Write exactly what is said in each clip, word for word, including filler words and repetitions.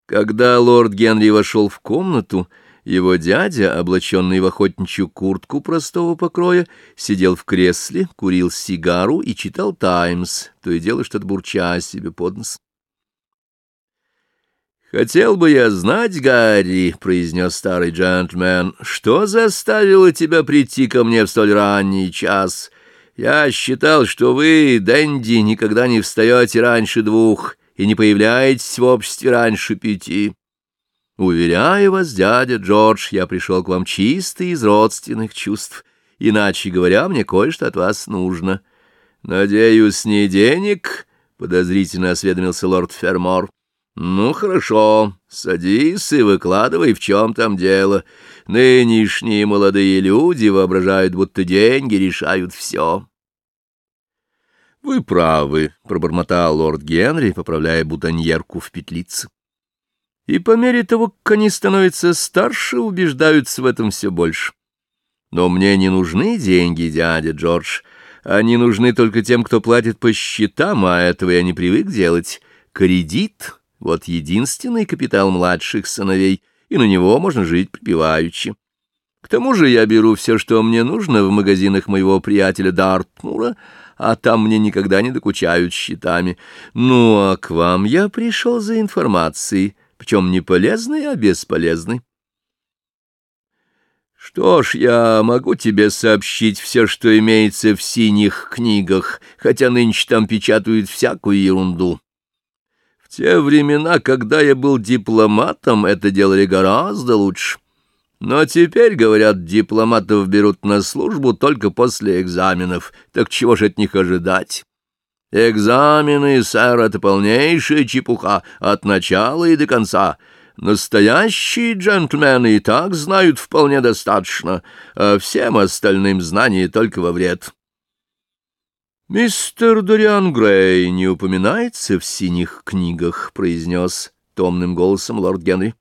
Когда лорд Генри вошел в комнату, его дядя, облаченный в охотничью куртку простого покроя, сидел в кресле, курил сигару и читал «Таймс», то и дело что-то бурча себе под нос. «Хотел бы я знать, Гарри, — произнес старый джентльмен, — что заставило тебя прийти ко мне в столь ранний час? Я считал, что вы, Дэнди, никогда не встаете раньше двух и не появляетесь в обществе раньше пяти. Уверяю вас, дядя Джордж, я пришел к вам чисто из родственных чувств. Иначе говоря, мне кое-что от вас нужно. Надеюсь, не денег? — подозрительно осведомился лорд Фермор. Ну, хорошо, садись и выкладывай, в чем там дело. Нынешние молодые люди воображают, будто деньги решают все. — Вы правы, — пробормотал лорд Генри, поправляя бутоньерку в петлице. И по мере того, как они становятся старше, убеждаются в этом все больше. Но мне не нужны деньги, дядя Джордж. Они нужны только тем, кто платит по счетам, а этого я не привык делать. Кредит — вот единственный капитал младших сыновей, и на него можно жить припеваючи. К тому же я беру все, что мне нужно, в магазинах моего приятеля Дартмура, а там мне никогда не докучают счетами. Ну, а к вам я пришел за информацией, причем не полезной, а бесполезной. Что ж, я могу тебе сообщить все, что имеется в синих книгах, хотя нынче там печатают всякую ерунду. В те времена, когда я был дипломатом, это делали гораздо лучше. Но теперь, говорят, дипломатов берут на службу только после экзаменов. Так чего же от них ожидать? Экзамены, сэр, — это полнейшая чепуха от начала и до конца. Настоящие джентльмены и так знают вполне достаточно, а всем остальным знания только во вред. «Мистер Дориан Грей не упоминается в синих книгах», — произнес томным голосом лорд Генри.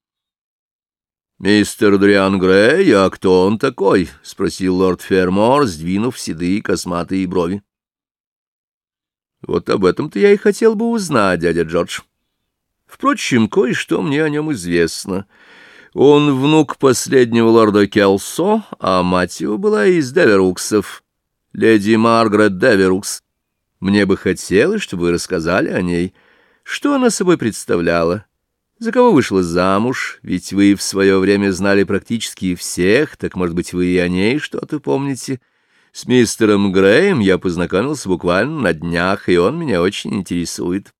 «Мистер Дориан Грей, а кто он такой?» — спросил лорд Фермор, сдвинув седые косматые брови. «Вот об этом-то я и хотел бы узнать, дядя Джордж. Впрочем, кое-что мне о нем известно. Он внук последнего лорда Келсо, а мать его была из Деверуксов, леди Маргарет Деверукс. Мне бы хотелось, чтобы вы рассказали о ней. Что она собой представляла? За кого вышла замуж? Ведь вы в свое время знали практически всех, так, может быть, вы и о ней что-то помните? С мистером Греем я познакомился буквально на днях, и он меня очень интересует».